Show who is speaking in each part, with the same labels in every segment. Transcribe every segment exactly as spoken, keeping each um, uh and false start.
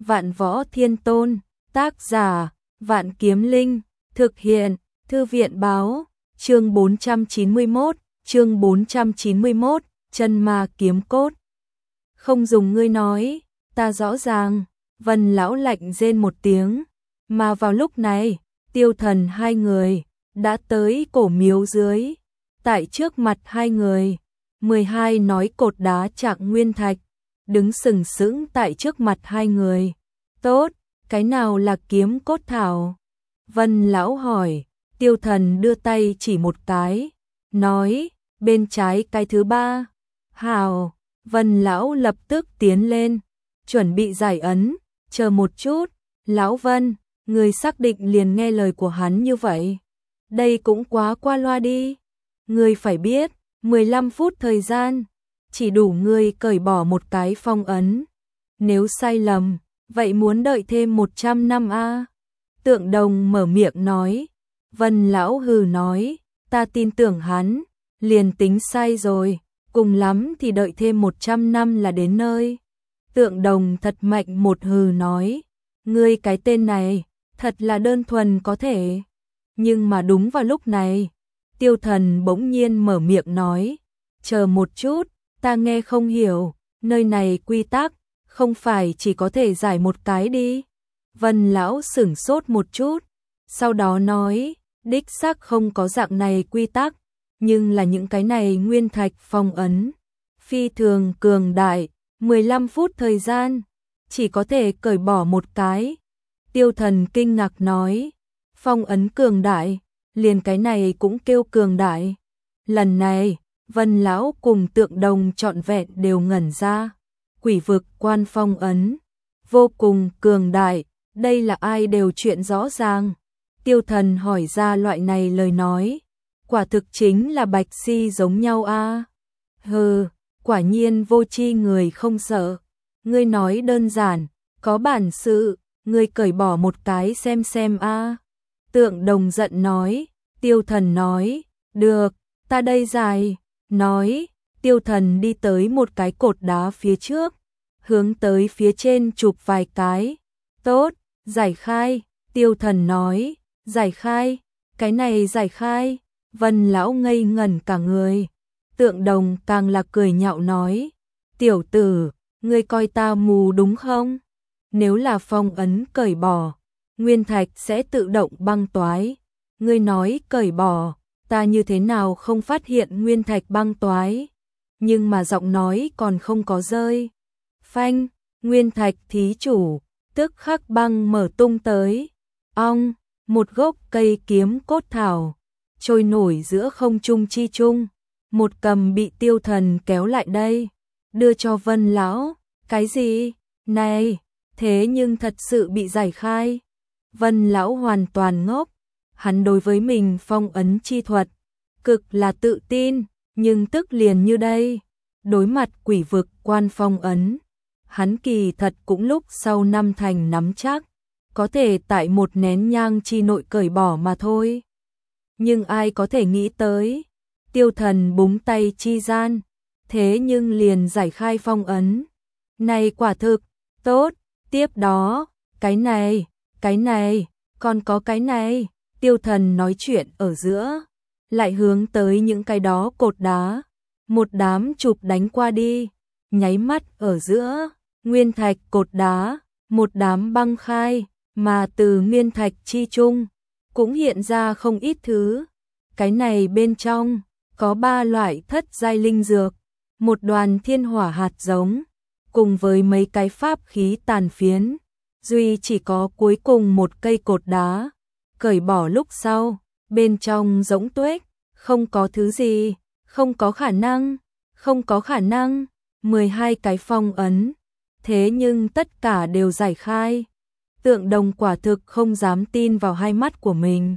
Speaker 1: Vạn Võ Thiên Tôn, tác giả, Vạn Kiếm Linh, thực hiện, Thư viện báo, chương bốn trăm chín mươi mốt, chương bốn trăm chín mươi mốt, chân ma kiếm cốt. Không dùng ngươi nói, ta rõ ràng, Vân lão lạnh rên một tiếng, mà vào lúc này, Tiêu Thần hai người đã tới cổ miếu dưới, tại trước mặt hai người, mười hai nói cột đá Trạng Nguyên Thạch, đứng sừng sững tại trước mặt hai người. Tốt, cái nào là kiếm cốt thảo? Vân lão hỏi. Tiêu Thần đưa tay chỉ một cái, nói, bên trái cái thứ ba. Hào, Vân lão lập tức tiến lên, chuẩn bị giải ấn, chờ một chút, lão Vân, người xác định liền nghe lời của hắn như vậy. Đây cũng quá qua loa đi. Ngươi phải biết, mười lăm phút thời gian, chỉ đủ ngươi cởi bỏ một cái phong ấn. Nếu sai lầm, vậy muốn đợi thêm một trăm năm a à? Tượng Đồng mở miệng nói. Vân lão hừ nói, ta tin tưởng hắn, liền tính sai rồi, cùng lắm thì đợi thêm một trăm năm là đến nơi. Tượng Đồng thật mạnh một hừ nói, ngươi cái tên này, thật là đơn thuần có thể. Nhưng mà đúng vào lúc này, Tiêu Thần bỗng nhiên mở miệng nói, chờ một chút, ta nghe không hiểu, nơi này quy tắc, không phải chỉ có thể giải một cái đi. Vân lão sửng sốt một chút, sau đó nói, đích xác không có dạng này quy tắc, nhưng là những cái này nguyên thạch phong ấn, phi thường cường đại, mười lăm phút thời gian, chỉ có thể cởi bỏ một cái. Tiêu Thần kinh ngạc nói, phong ấn cường đại, liền cái này cũng kêu cường đại. Lần này, Vân lão cùng Tượng Đồng trọn vẹn đều ngẩn ra, quỷ vực quan phong ấn, vô cùng cường đại, đây là ai đều chuyện rõ ràng. Tiêu Thần hỏi ra loại này lời nói, quả thực chính là bạch si giống nhau a. À? Hừ, quả nhiên vô tri người không sợ. Ngươi nói đơn giản, có bản sự, ngươi cởi bỏ một cái xem xem a. À? Tượng Đồng giận nói. Tiêu Thần nói, được, ta đây dài. Nói, Tiêu Thần đi tới một cái cột đá phía trước, hướng tới phía trên chụp vài cái. Tốt, giải khai. Tiêu Thần nói, giải khai, cái này giải khai. Vân lão ngây ngẩn cả người. Tượng Đồng càng là cười nhạo nói, tiểu tử, ngươi coi ta mù đúng không? Nếu là phong ấn cởi bỏ, nguyên thạch sẽ tự động băng toái. Ngươi nói cởi bỏ, ta như thế nào không phát hiện nguyên thạch băng toái? Nhưng mà giọng nói còn không có rơi. Phanh, nguyên thạch thí chủ, tức khắc băng mở tung tới. Ong, một gốc cây kiếm cốt thảo, trôi nổi giữa không trung chi trung. Một cầm bị Tiêu Thần kéo lại đây, đưa cho Vân lão. Cái gì? Này, thế nhưng thật sự bị giải khai. Vân lão hoàn toàn ngốc. Hắn đối với mình phong ấn chi thuật, cực là tự tin, nhưng tức liền như đây, đối mặt quỷ vực quan phong ấn, hắn kỳ thật cũng lúc sau năm thành nắm chắc, có thể tại một nén nhang chi nội cởi bỏ mà thôi. Nhưng ai có thể nghĩ tới, Tiêu Thần búng tay chi gian, thế nhưng liền giải khai phong ấn. Này quả thực, tốt, tiếp đó, cái này, cái này, còn có cái này. Tiêu Thần nói chuyện ở giữa, lại hướng tới những cái đó cột đá, một đám chụp đánh qua đi, nháy mắt ở giữa, nguyên thạch cột đá, một đám băng khai, mà từ nguyên thạch chi trung, cũng hiện ra không ít thứ. Cái này bên trong, có ba loại thất giai linh dược, một đoàn thiên hỏa hạt giống, cùng với mấy cái pháp khí tàn phiến, duy chỉ có cuối cùng một cây cột đá. Cởi bỏ lúc sau, bên trong rỗng tuếch, không có thứ gì, không có khả năng, không có khả năng, mười hai cái phong ấn, thế nhưng tất cả đều giải khai. Tượng Đồng quả thực không dám tin vào hai mắt của mình.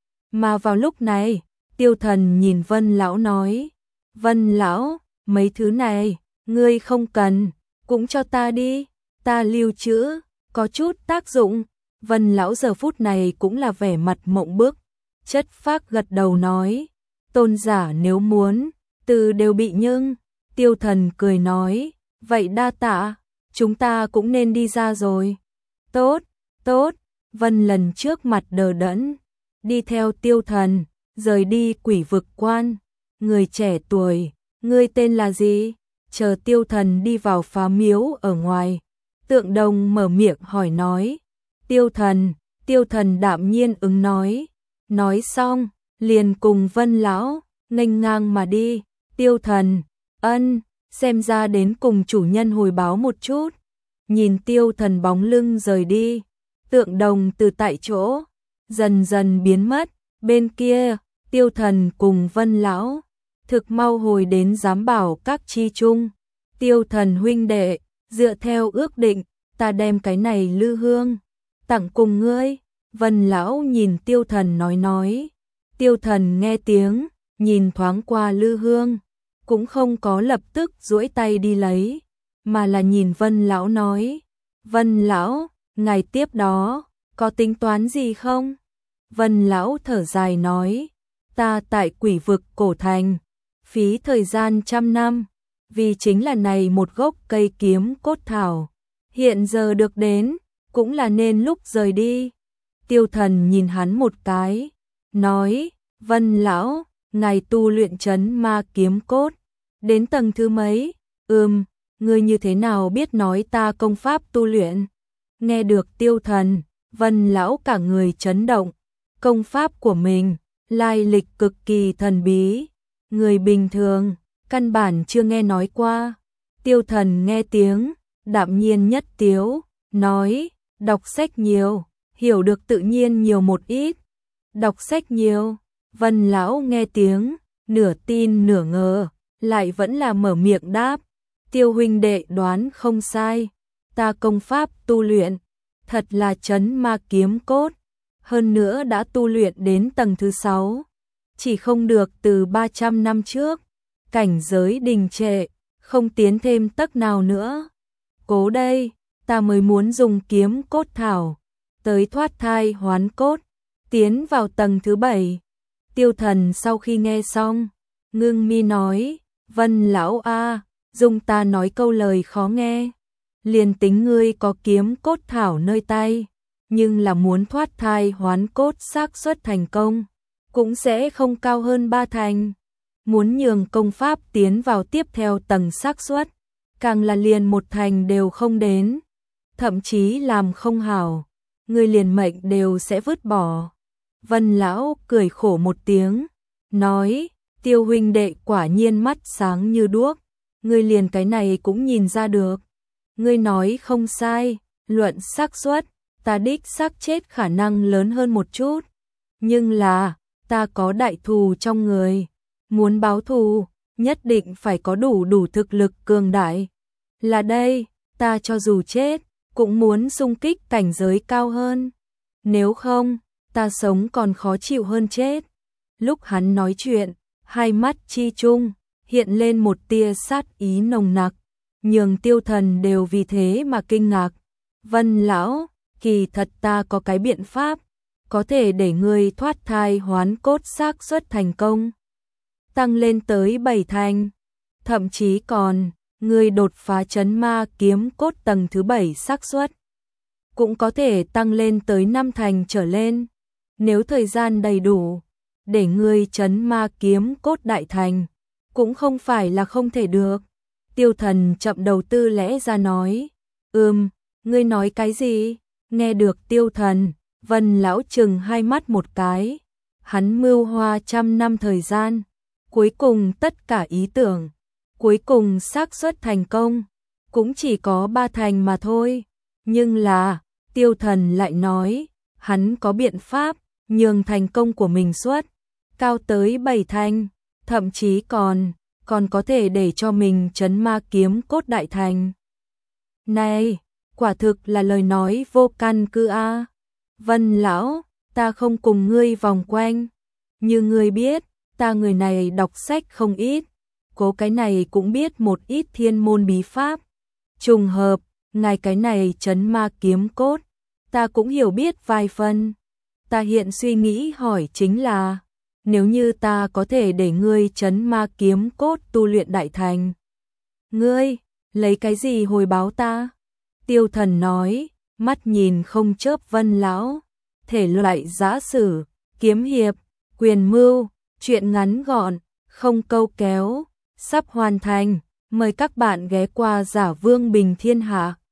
Speaker 1: Mà vào lúc này, Tiêu Thần nhìn Vân lão nói, Vân lão, mấy thứ này, ngươi không cần, cũng cho ta đi, ta lưu trữ, có chút tác dụng. Vân lão giờ phút này cũng là vẻ mặt mộng bức, chất phác gật đầu nói, tôn giả nếu muốn, từ đều bị nhưng. Tiêu Thần cười nói, vậy đa tạ, chúng ta cũng nên đi ra rồi. Tốt, tốt, Vân lần trước mặt đờ đẫn, đi theo Tiêu Thần, rời đi quỷ vực quan. Người trẻ tuổi, ngươi tên là gì? Chờ Tiêu Thần đi vào phá miếu ở ngoài, Tượng Đồng mở miệng hỏi nói. Tiêu Thần, Tiêu Thần đạm nhiên ứng nói. Nói xong, liền cùng Vân lão nghênh ngang mà đi. Tiêu Thần, ân, xem ra đến cùng chủ nhân hồi báo một chút. Nhìn Tiêu Thần bóng lưng rời đi, Tượng Đồng từ tại chỗ dần dần biến mất. Bên kia, Tiêu Thần cùng Vân lão thực mau hồi đến giám bảo các chi chung. Tiêu Thần huynh đệ, dựa theo ước định, ta đem cái này lư hương tặng cùng ngươi. Vân lão nhìn Tiêu Thần nói nói. Tiêu Thần nghe tiếng, nhìn thoáng qua lư hương, cũng không có lập tức duỗi tay đi lấy, mà là nhìn Vân lão nói. Vân lão, ngài tiếp đó, có tính toán gì không? Vân lão thở dài nói. Ta tại quỷ vực cổ thành, phí thời gian trăm năm, vì chính là này một gốc cây kiếm cốt thảo. Hiện giờ được đến, cũng là nên lúc rời đi. Tiêu Thần nhìn hắn một cái, nói. Vân lão, ngài tu luyện trấn ma kiếm cốt, đến tầng thứ mấy? Ừm, ngươi như thế nào biết nói ta công pháp tu luyện? Nghe được Tiêu Thần, Vân lão cả người chấn động. Công pháp của mình, lai lịch cực kỳ thần bí, người bình thường căn bản chưa nghe nói qua. Tiêu Thần nghe tiếng, đạm nhiên nhất tiếu, nói. Đọc sách nhiều, hiểu được tự nhiên nhiều một ít. Đọc sách nhiều. Vân lão nghe tiếng, nửa tin nửa ngờ, lại vẫn là mở miệng đáp. Tiêu huynh đệ đoán không sai, ta công pháp tu luyện, thật là trấn ma kiếm cốt, hơn nữa đã tu luyện đến tầng thứ sáu, chỉ không được từ ba trăm năm trước, cảnh giới đình trệ, không tiến thêm tấc nào nữa. Cố đây, ta mới muốn dùng kiếm cốt thảo, tới thoát thai hoán cốt, tiến vào tầng thứ bảy. Tiêu Thần sau khi nghe xong, ngưng mi nói. Vân lão a, dùng ta nói câu lời khó nghe. Liền tính ngươi có kiếm cốt thảo nơi tay, nhưng là muốn thoát thai hoán cốt xác suất thành công, cũng sẽ không cao hơn ba thành. Muốn nhường công pháp tiến vào tiếp theo tầng xác suất, càng là liền một thành đều không đến. Thậm chí làm không hảo, ngươi liền mệnh đều sẽ vứt bỏ. Vân lão cười khổ một tiếng, nói. Tiêu huynh đệ quả nhiên mắt sáng như đuốc, ngươi liền cái này cũng nhìn ra được. Ngươi nói không sai, luận xác suất, ta đích xác chết khả năng lớn hơn một chút. Nhưng là, ta có đại thù trong người, muốn báo thù, nhất định phải có đủ đủ thực lực cường đại. Là đây, ta cho dù chết, cũng muốn xung kích cảnh giới cao hơn. Nếu không, ta sống còn khó chịu hơn chết. Lúc hắn nói chuyện, hai mắt chi chung hiện lên một tia sát ý nồng nặc, nhường Tiêu Thần đều vì thế mà kinh ngạc. Vân lão, kỳ thật ta có cái biện pháp, có thể để ngươi thoát thai hoán cốt xác suất thành công tăng lên tới bảy thành, thậm chí còn ngươi đột phá trấn ma kiếm cốt tầng thứ bảy xác suất cũng có thể tăng lên tới năm thành trở lên. Nếu thời gian đầy đủ, để ngươi trấn ma kiếm cốt đại thành, cũng không phải là không thể được. Tiêu Thần chậm đầu tư lẽ ra nói. Ừm, ngươi nói cái gì? Nghe được Tiêu Thần, Vân lão chừng hai mắt một cái. Hắn mưu hoa trăm năm thời gian, cuối cùng tất cả ý tưởng, cuối cùng xác suất thành công, cũng chỉ có ba thành mà thôi. Nhưng là, Tiêu Thần lại nói, hắn có biện pháp, nhường thành công của mình suất cao tới bảy thành, thậm chí còn, còn có thể để cho mình trấn ma kiếm cốt đại thành. Này, quả thực là lời nói vô căn cứ a. Vân lão, ta không cùng ngươi vòng quanh. Như ngươi biết, ta người này đọc sách không ít, cố cái này cũng biết một ít thiên môn bí pháp. Trùng hợp, ngài cái này trấn ma kiếm cốt, ta cũng hiểu biết vài phần. Ta hiện suy nghĩ hỏi chính là, nếu như ta có thể để ngươi trấn ma kiếm cốt tu luyện đại thành, ngươi lấy cái gì hồi báo ta? Tiêu Thần nói. mắt nhìn không chớp Vân lão. Thể loại giã sử, kiếm hiệp, quyền mưu, truyện ngắn gọn, không câu kéo, sắp hoàn thành. Mời các bạn ghé qua Giả Vương Bình Thiên Hạ.